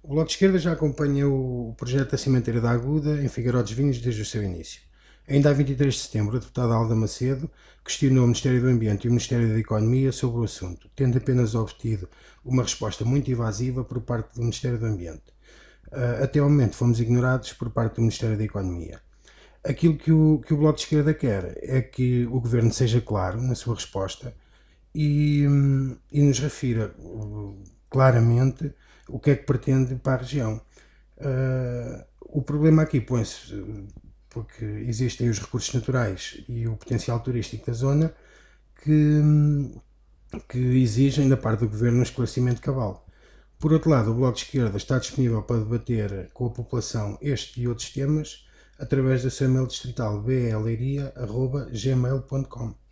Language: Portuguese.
O Bloco de Esquerda já acompanha o projeto da Cimenteira da Aguda em Figueiró dos Vinhos desde o seu início. Ainda a 23 de setembro, a deputada Alda Macedo questionou o Ministério do Ambiente e o Ministério da Economia sobre o assunto, tendo apenas obtido uma resposta muito evasiva por parte do Ministério do Ambiente. Até ao momento fomos ignorados por parte do Ministério da Economia. Aquilo que o Bloco de Esquerda quer é que o Governo seja claro na sua resposta e nos refira claramente o que é que pretende para a região. O problema aqui põe-se porque existem os recursos naturais e o potencial turístico da zona que exigem da parte do Governo um esclarecimento cabal. Por outro lado, o Bloco de Esquerda está disponível para debater com a população este e outros temas através do seu e-mail distrital bleiria@gmail.com.